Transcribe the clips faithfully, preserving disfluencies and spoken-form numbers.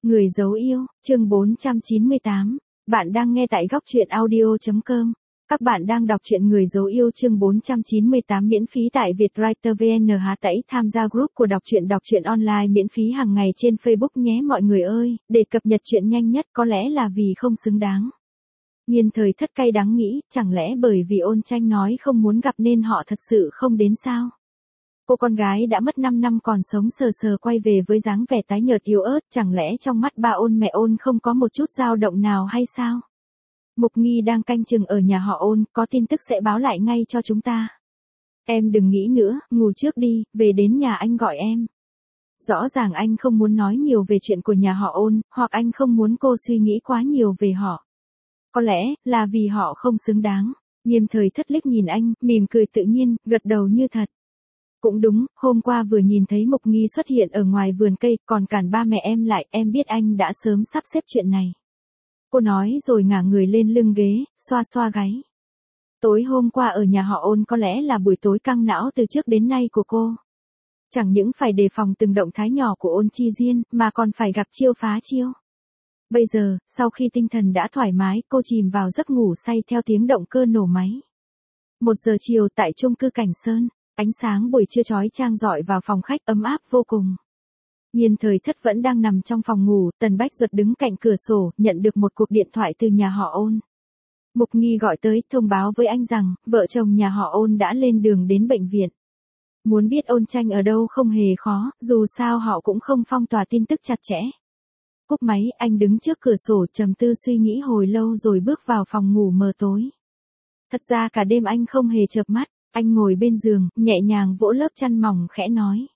Người dấu yêu, chương bốn trăm chín mươi tám. Bạn đang nghe tại góc truyện audio chấm com. Các bạn đang đọc truyện Người dấu yêu chương bốn trăm chín mươi tám miễn phí tại Vietwriter vê en. Há tẩy tham gia group của đọc truyện đọc truyện online miễn phí hàng ngày trên Facebook nhé mọi người ơi, để cập nhật truyện nhanh nhất có lẽ là vì không xứng đáng. Nhiên thời thất cay đắng nghĩ, chẳng lẽ bởi vì Ôn Tranh nói không muốn gặp nên họ thật sự không đến sao? Cô con gái đã mất năm năm còn sống sờ sờ quay về với dáng vẻ tái nhợt yếu ớt, chẳng lẽ trong mắt ba Ôn mẹ Ôn không có một chút dao động nào hay sao? Mục Nghi đang canh chừng ở nhà họ Ôn, có tin tức sẽ báo lại ngay cho chúng ta. Em đừng nghĩ nữa, ngủ trước đi, về đến nhà anh gọi em. Rõ ràng anh không muốn nói nhiều về chuyện của nhà họ Ôn, hoặc anh không muốn cô suy nghĩ quá nhiều về họ. Có lẽ, là vì họ không xứng đáng. Nhiên thời thất liếc nhìn anh, mỉm cười tự nhiên, gật đầu như thật. Cũng đúng, hôm qua vừa nhìn thấy Mục Nghi xuất hiện ở ngoài vườn cây, còn cản ba mẹ em lại, em biết anh đã sớm sắp xếp chuyện này. Cô nói rồi ngả người lên lưng ghế, xoa xoa gáy. Tối hôm qua ở nhà họ Ôn có lẽ là buổi tối căng não từ trước đến nay của cô. Chẳng những phải đề phòng từng động thái nhỏ của Ôn Chi Diên, mà còn phải gặp chiêu phá chiêu. Bây giờ, sau khi tinh thần đã thoải mái, cô chìm vào giấc ngủ say theo tiếng động cơ nổ máy. Một giờ chiều tại chung cư Cảnh Sơn. Ánh sáng buổi trưa chói chang rọi vào phòng khách ấm áp vô cùng. Nhiên thời thất vẫn đang nằm trong phòng ngủ, Tần Bách Duật đứng cạnh cửa sổ, nhận được một cuộc điện thoại từ nhà họ Ôn. Mục Nghi gọi tới, thông báo với anh rằng, vợ chồng nhà họ Ôn đã lên đường đến bệnh viện. Muốn biết Ôn Tranh ở đâu không hề khó, dù sao họ cũng không phong tỏa tin tức chặt chẽ. Cúp máy, anh đứng trước cửa sổ trầm tư suy nghĩ hồi lâu rồi bước vào phòng ngủ mờ tối. Thật ra cả đêm anh không hề chợp mắt. Anh ngồi bên giường, nhẹ nhàng vỗ lớp chăn mỏng khẽ nói.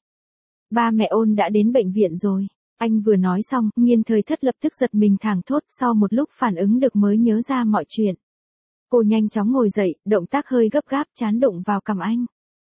Ba mẹ Ôn đã đến bệnh viện rồi. Anh vừa nói xong, Nhiên thời thất lập tức giật mình thảng thốt, sau một lúc phản ứng được mới nhớ ra mọi chuyện. Cô nhanh chóng ngồi dậy, động tác hơi gấp gáp, trán đụng vào cằm anh.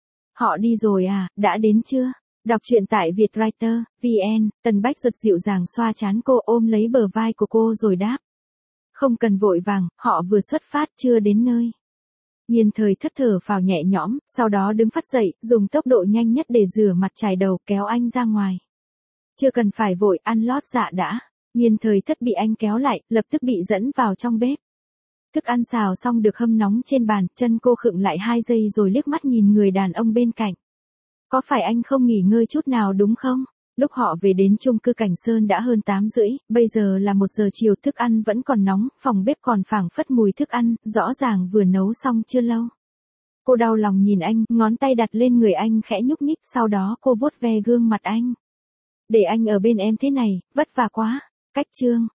Họ đi rồi à, đã đến chưa? Đọc truyện tại Vietwriter vê en. Tần Bách Duật dịu dàng xoa trán cô, ôm lấy bờ vai của cô rồi đáp. Không cần vội vàng, họ vừa xuất phát chưa đến nơi. Nhiên thời thất thở phào nhẹ nhõm, sau đó đứng phắt dậy, dùng tốc độ nhanh nhất để rửa mặt chải đầu, kéo anh ra ngoài. Chưa cần phải vội, ăn lót dạ đã. Nhiên thời thất bị anh kéo lại, lập tức bị dẫn vào trong bếp. Thức ăn xào xong được hâm nóng trên bàn, chân cô khựng lại hai giây rồi liếc mắt nhìn người đàn ông bên cạnh. Có phải anh không nghỉ ngơi chút nào đúng không? Lúc họ về đến chung cư Cảnh Sơn đã hơn tám rưỡi, bây giờ là một giờ chiều, thức ăn vẫn còn nóng, phòng bếp còn phảng phất mùi thức ăn, rõ ràng vừa nấu xong chưa lâu. Cô đau lòng nhìn anh, ngón tay đặt lên người anh khẽ nhúc nhích, sau đó cô vuốt ve gương mặt anh. Để anh ở bên em thế này, vất vả quá. Cách chương.